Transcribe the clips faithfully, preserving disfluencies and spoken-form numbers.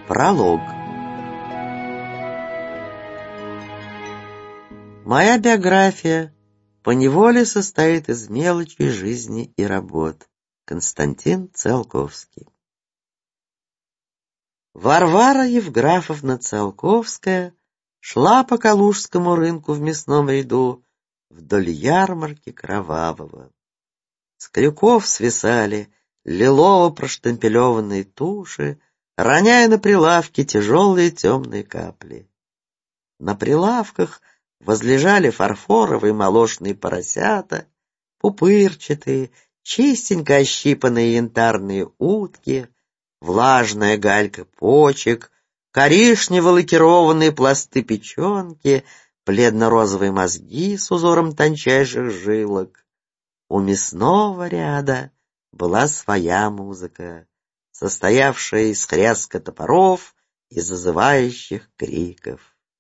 Пролог. Моя биография поневоле состоит из мелочей жизни и работ. Константин Циолковский. Варвара Евграфовна Циолковская шла по Калужскому рынку в мясном ряду вдоль ярмарки Кровавого. С крюков свисали лилово-проштемпелеванные туши, роняя на прилавки тяжелые темные капли. На прилавках возлежали фарфоровые молочные поросята, пупырчатые, чистенько ощипанные янтарные утки, влажная галька почек, коричнево-лакированные пласты печенки, бледно-розовые мозги с узором тончайших жилок. У мясного ряда была своя музыка, состоявшая из хряска топоров и зазывающих криков.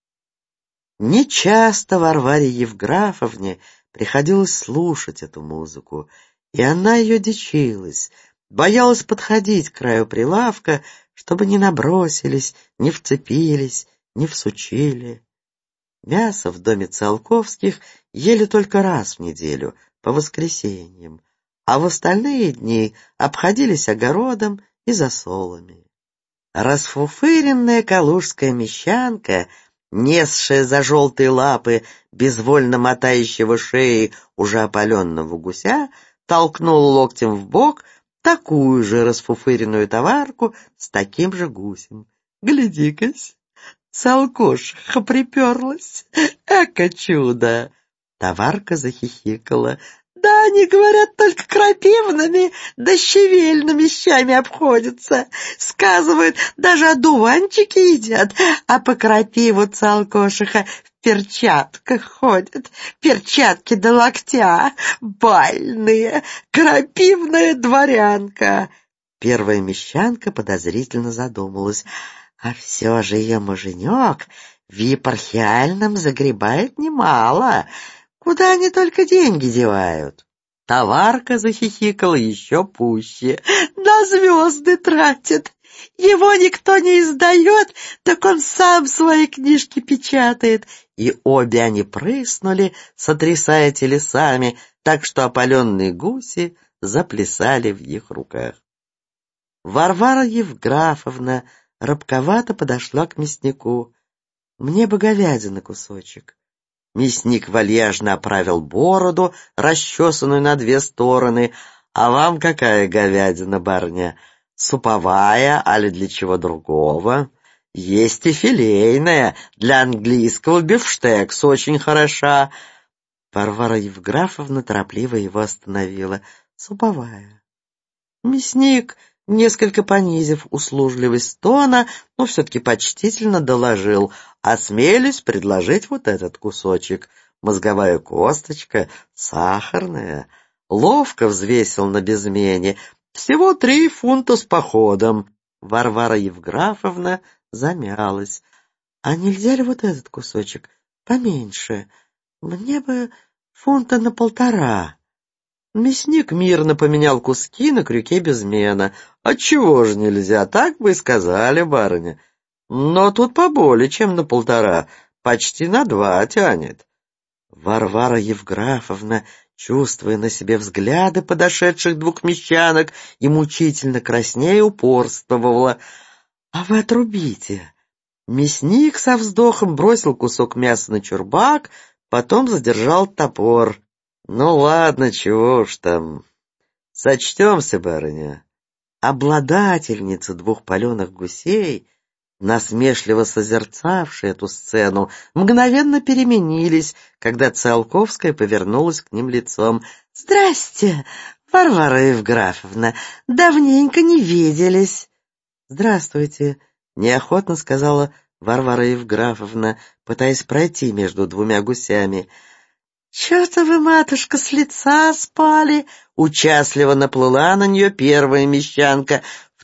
Нечасто Варваре Евграфовне приходилось слушать эту музыку, и она ее дичилась, боялась подходить к краю прилавка, чтобы не набросились, не вцепились, не всучили. Мясо в доме Циолковских ели только раз в неделю, по воскресеньям, а в остальные дни обходились огородом и засолами. Расфуфыренная калужская мещанка, несшая за желтые лапы безвольно мотающего шеи уже опаленного гуся, толкнула локтем в бок такую же расфуфыренную товарку с таким же гусем. «Гляди-кась, Циолкошиха приперлась! Эко чудо!» Товарка захихикала. «Да, они, говорят, только крапивными да щавельными щами обходятся. Сказывают, даже одуванчики едят, а по крапиву Циолкошиха в перчатках ходят. Перчатки до локтя, бальные, крапивная дворянка». Первая мещанка подозрительно задумалась. А все же ее муженек в епархиальном загребает немало. Куда они только деньги девают? Товарка захихикала еще пуще. На звезды тратит. Его никто не издает, так он сам свои книжки печатает. И обе они прыснули, сотрясая телесами, так что опаленные гуси заплясали в их руках. Варвара Евграфовна робковато подошла к мяснику. «Мне бы говядины кусочек». Мясник вальяжно оправил бороду, расчесанную на две стороны. «А вам какая говядина, барыня? Суповая, али для чего другого? Есть и филейная, для английского бифштекс очень хороша». Варвара Евграфовна торопливо его остановила. «Суповая». Мясник, несколько понизив услужливость тона, но все-таки почтительно доложил: «Осмелюсь предложить вот этот кусочек. Мозговая косточка, сахарная». Ловко взвесил на безмене. «Всего три фунта с походом». Варвара Евграфовна замялась. «А нельзя ли вот этот кусочек поменьше? Мне бы фунта на полтора». Мясник мирно поменял куски на крюке безмена. «Отчего же нельзя? Так бы и сказали, барыня. Но тут поболее, чем на полтора, почти на два тянет». Варвара Евграфовна, чувствуя на себе взгляды подошедших двух мещанок и мучительно краснея, упорствовала. «А вы отрубите». Мясник со вздохом бросил кусок мяса на чурбак, потом задержал топор. «Ну ладно, чего уж там. Сочтемся, барыня». Обладательница двух паленых гусей, насмешливо созерцавшие эту сцену, мгновенно переменились, когда Циолковская повернулась к ним лицом. «Здрасте, Варвара Евграфовна, давненько не виделись». «Здравствуйте», — неохотно сказала Варвара Евграфовна, пытаясь пройти между двумя гусями. «Чё-то вы, матушка, с лица спали!» Участливо наплыла на нее первая мещанка, в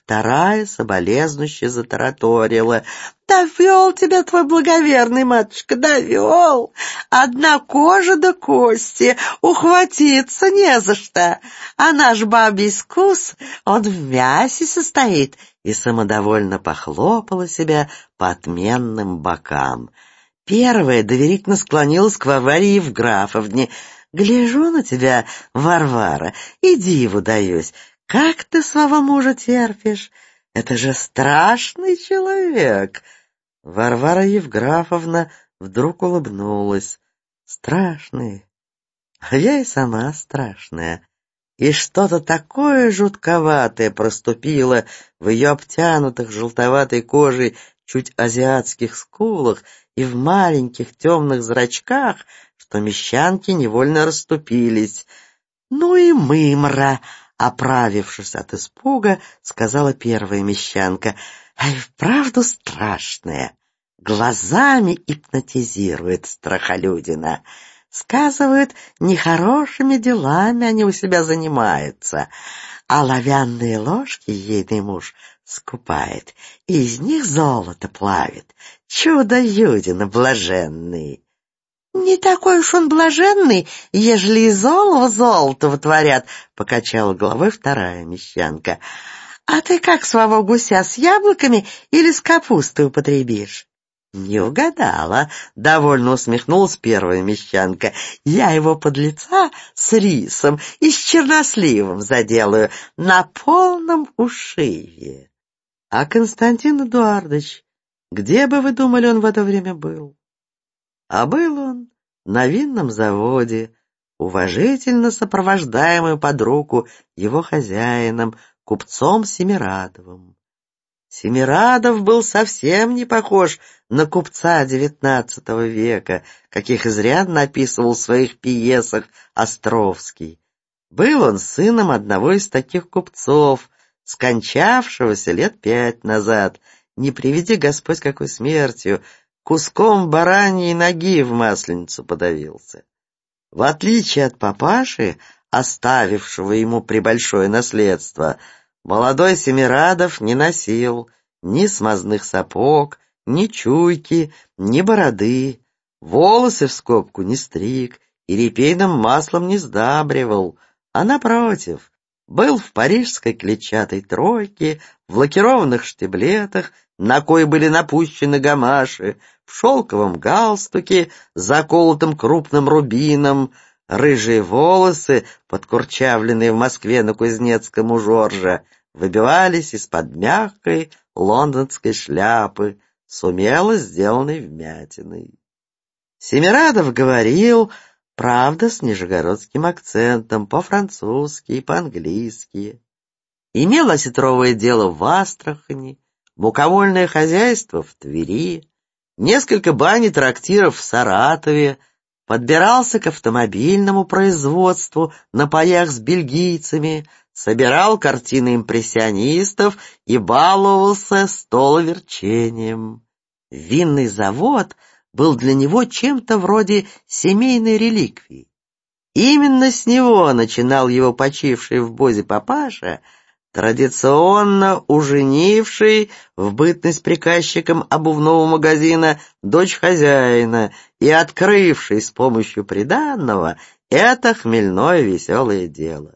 Вторая соболезнуще затараторила: «Довел тебя твой благоверный, матушка, довел! Одна кожа да кости, ухватиться не за что, а наш бабий вкус, он в мясе состоит», и самодовольно похлопала себя по отменным бокам. Первая доверительно склонилась к Варваре Евграфовне. «Гляжу на тебя, Варвара, и диву даюсь. Как ты своего мужа терпишь? Это же страшный человек!» Варвара Евграфовна вдруг улыбнулась. «Страшный? А я и сама страшная». И что-то такое жутковатое проступило в ее обтянутых желтоватой кожей чуть азиатских скулах и в маленьких темных зрачках, что мещанки невольно расступились. «Ну и мымра!» — оправившись от испуга, сказала первая мещанка. «Ай, вправду страшная! Глазами гипнотизирует страхолюдина. Сказывают, нехорошими делами они у себя занимаются, а оловянные ложки ейный муж скупает, и из них золото плавит. Чудо-юдина блаженный!» «Не такой уж он блаженный, ежели из олова золото вытворят», — покачала головой вторая мещанка. «А ты как своего гуся, с яблоками или с капустой употребишь?» «Не угадала», — довольно усмехнулась первая мещанка. «Я его подлеца с рисом и с черносливом заделаю на полном ушиве». «А Константин Эдуардович, где бы вы думали, он в это время был?» А был он на винном заводе, уважительно сопровождаемый под руку его хозяином, купцом Семирадовым. Семирадов был совсем не похож на купца девятнадцатого века, каких изрядно описывал в своих пьесах Островский. Был он сыном одного из таких купцов, скончавшегося лет пять назад, не приведи Господь какой смертью, куском бараньей ноги в масленицу подавился. В отличие от папаши, оставившего ему пребольшое наследство, молодой Семирадов не носил ни смазных сапог, ни чуйки, ни бороды, волосы в скобку не стриг и репейным маслом не сдабривал, а, напротив, был в парижской клетчатой тройке, в лакированных штиблетах, на кои были напущены гамаши, в шелковом галстуке, заколотом крупным рубином, рыжие волосы, подкурчавленные в Москве на Кузнецком у Жоржа, выбивались из-под мягкой лондонской шляпы с умело сделанной вмятиной. Семирадов говорил, правда, с нижегородским акцентом, по-французски и по-английски. Имел осетровое дело в Астрахани, мукомольное хозяйство в Твери, несколько бань и трактиров в Саратове, подбирался к автомобильному производству на паях с бельгийцами, собирал картины импрессионистов и баловался столоверчением. Винный завод был для него чем-то вроде семейной реликвии. Именно с него начинал его почивший в Бозе папаша, традиционно уженивший в бытность приказчиком обувного магазина дочь хозяина и открывший с помощью приданного это хмельное веселое дело.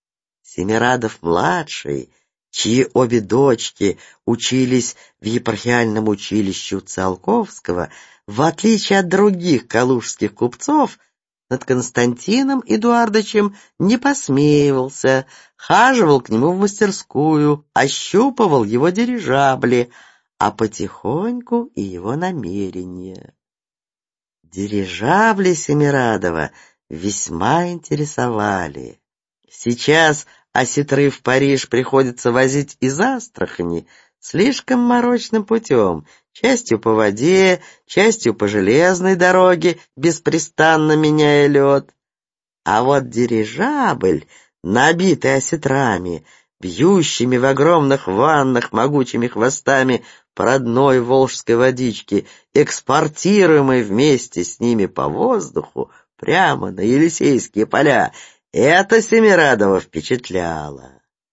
Семирадов-младший, чьи обе дочки учились в епархиальном училище у Циолковского, в отличие от других калужских купцов, над Константином Эдуардовичем не посмеивался, хаживал к нему в мастерскую, ощупывал его дирижабли, а потихоньку и его намерения. Дирижабли Семирадова весьма интересовали. Сейчас осетры в Париж приходится возить из Астрахани слишком морочным путем, частью по воде, частью по железной дороге, беспрестанно меняя лед. А вот дирижабль, набитый осетрами, бьющими в огромных ваннах могучими хвостами по родной волжской водичке, экспортируемый вместе с ними по воздуху прямо на Елисейские поля, это Семирадова впечатляло.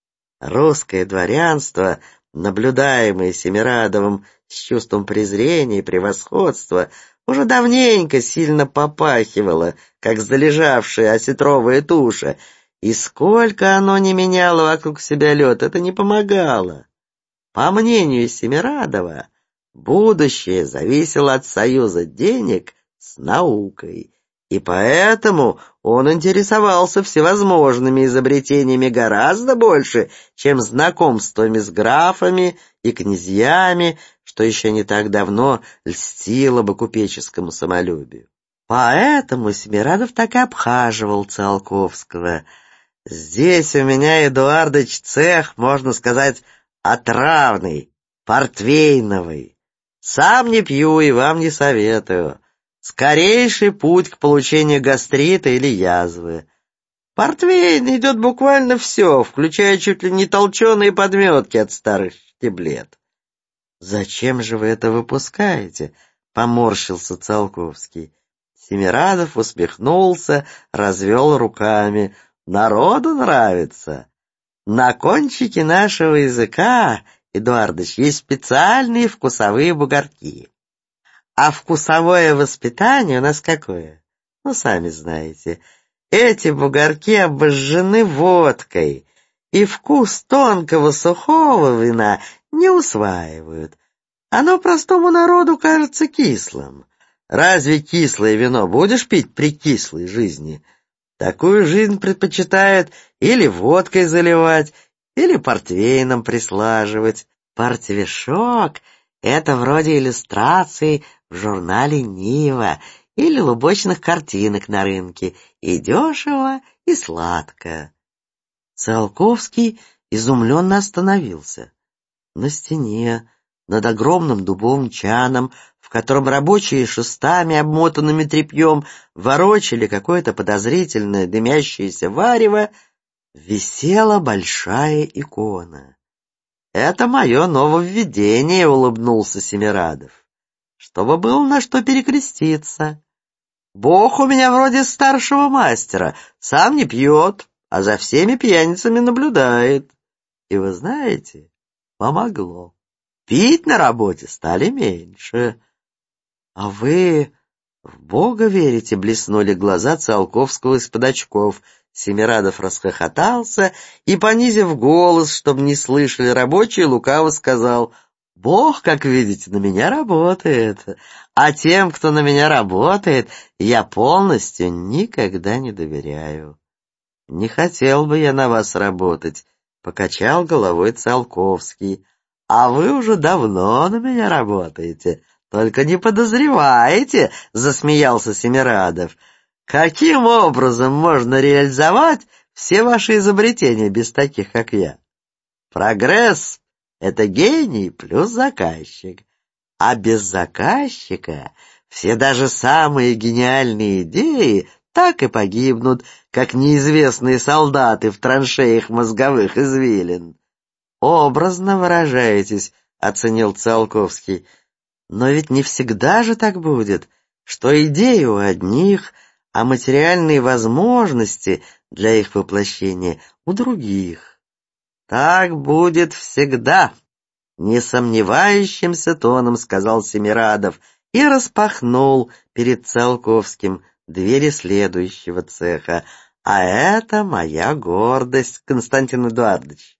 Русское дворянство, наблюдаемое Семирадовым с чувством презрения и превосходства, уже давненько сильно попахивало, как залежавшая осетровая туша, и сколько оно не меняло вокруг себя лед, это не помогало. По мнению Семирадова, будущее зависело от союза денег с наукой, и поэтому он интересовался всевозможными изобретениями гораздо больше, чем знакомствами с графами и князьями, что еще не так давно льстило бы купеческому самолюбию. Поэтому Семирадов так и обхаживал Циолковского. «Здесь у меня, Эдуардыч, цех, можно сказать, отравный, портвейновый. Сам не пью и вам не советую. Скорейший путь к получению гастрита или язвы. Портвейн идет буквально все, включая чуть ли не толченые подметки от старых штиблет». «Зачем же вы это выпускаете?» — поморщился Циолковский. Семирадов усмехнулся, развел руками. «Народу нравится. На кончике нашего языка, Эдуардыч, есть специальные вкусовые бугорки. А вкусовое воспитание у нас какое? Ну, сами знаете. Эти бугорки обожжены водкой, и вкус тонкого сухого вина не усваивают. Оно простому народу кажется кислым. Разве кислое вино будешь пить при кислой жизни? Такую жизнь предпочитают или водкой заливать, или портвейном прислаживать. Портвишок — это вроде иллюстраций в журнале «Нива» или лубочных картинок на рынке, и дешево, и сладко. Циолковский изумленно остановился. На стене, над огромным дубовым чаном, в котором рабочие шестами, обмотанными тряпьем, ворочали какое-то подозрительное дымящееся варево, висела большая икона. «Это мое нововведение», — улыбнулся Семирадов, «чтобы было на что перекреститься. Бог у меня вроде старшего мастера, сам не пьет, а за всеми пьяницами наблюдает. И вы знаете, помогло. Пить на работе стали меньше». «А вы в Бога верите?» — блеснули глаза Циолковского из-под очков. Семирадов расхохотался и, понизив голос, чтобы не слышали рабочие, лукаво сказал: «Бог, как видите, на меня работает, а тем, кто на меня работает, я полностью никогда не доверяю». «Не хотел бы я на вас работать», — покачал головой Циолковский. «А вы уже давно на меня работаете, только не подозреваете», — засмеялся Семирадов. «Каким образом можно реализовать все ваши изобретения без таких, как я? Прогресс — это гений плюс заказчик, а без заказчика все даже самые гениальные идеи так и погибнут, как неизвестные солдаты в траншеях мозговых извилин». «Образно выражаетесь», — оценил Циолковский. «Но ведь не всегда же так будет, что идеи у одних, а материальные возможности для их воплощения у других». «Так будет всегда», — несомневающимся тоном сказал Семирадов и распахнул перед Циолковским двери следующего цеха. «А это моя гордость, Константин Эдуардович.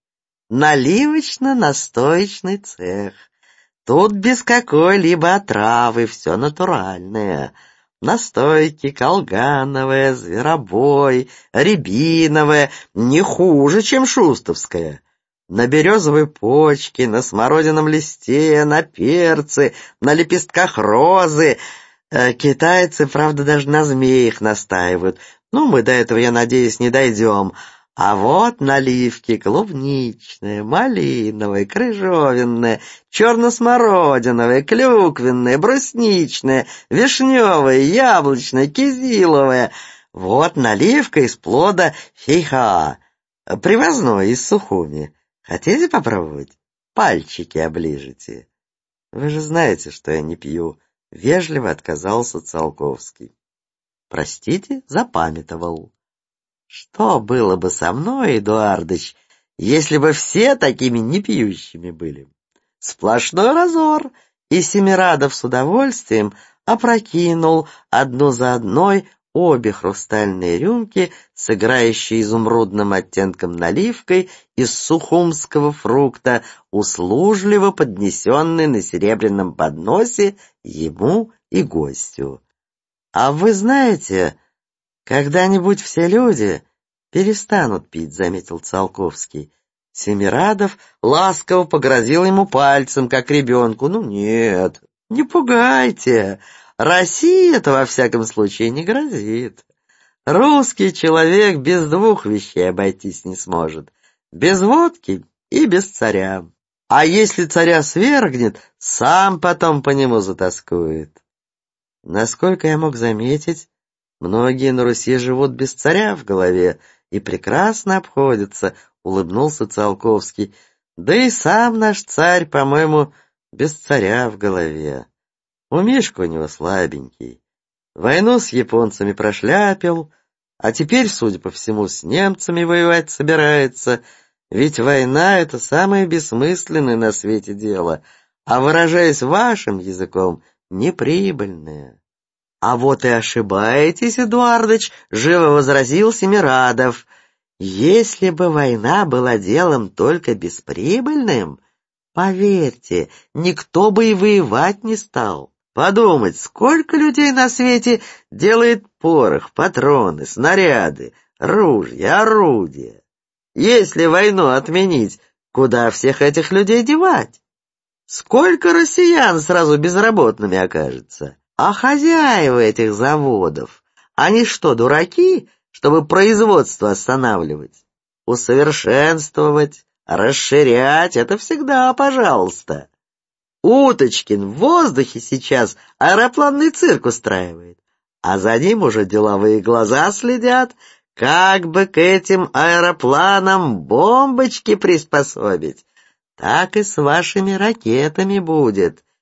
Наливочно-настоечный цех. Тут без какой-либо отравы, все натуральное. Настойки колгановая, зверобой, рябиновая, не хуже, чем шустовская. На березовой почке, на смородином листе, на перце, на лепестках розы. Э, китайцы, правда, даже на змеях настаивают. Ну, мы до этого, я надеюсь, не дойдем. А вот наливки клубничные, малиновые, крыжовенные, черно-смородиновые, клюквенные, брусничные, вишневые, яблочные, кизиловые. Вот наливка из плода фейхоа, привозной из Сухуми. Хотите попробовать? Пальчики оближете». «Вы же знаете, что я не пью», — вежливо отказался Циолковский. «Простите, запамятовал». «Что было бы со мной, Эдуардыч, если бы все такими непьющими были. Сплошной разор, и Семирадов с удовольствием опрокинул одну за одной обе хрустальные рюмки с играющей изумрудным оттенком наливкой из сухумского фрукта, услужливо поднесенной на серебряном подносе ему и гостю. «А вы знаете, когда-нибудь все люди перестанут пить», — заметил Циолковский. Семирадов ласково погрозил ему пальцем, как ребенку. «Ну нет, не пугайте. России-то во всяком случае не грозит. Русский человек без двух вещей обойтись не сможет. Без водки и без царя. А если царя свергнет, сам потом по нему затоскует». Насколько я мог заметить, многие на Руси живут без царя в голове и прекрасно обходятся, — улыбнулся Циолковский. Да и сам наш царь, по-моему, без царя в голове. Умишка у него слабенький. Войну с японцами прошляпил, а теперь, судя по всему, с немцами воевать собирается. Ведь война — это самое бессмысленное на свете дело, а, выражаясь вашим языком, неприбыльное. — А вот и ошибаетесь, Эдуардыч, — живо возразил Семирадов. Если бы война была делом только бесприбыльным, поверьте, никто бы и воевать не стал. Подумать, сколько людей на свете делает порох, патроны, снаряды, ружья, орудия. Если войну отменить, куда всех этих людей девать? Сколько россиян сразу безработными окажется? А хозяева этих заводов, они что, дураки, чтобы производство останавливать? Усовершенствовать, расширять — это всегда пожалуйста. Уточкин в воздухе сейчас аэропланный цирк устраивает, а за ним уже деловые глаза следят, как бы к этим аэропланам бомбочки приспособить. Так и с вашими ракетами будет.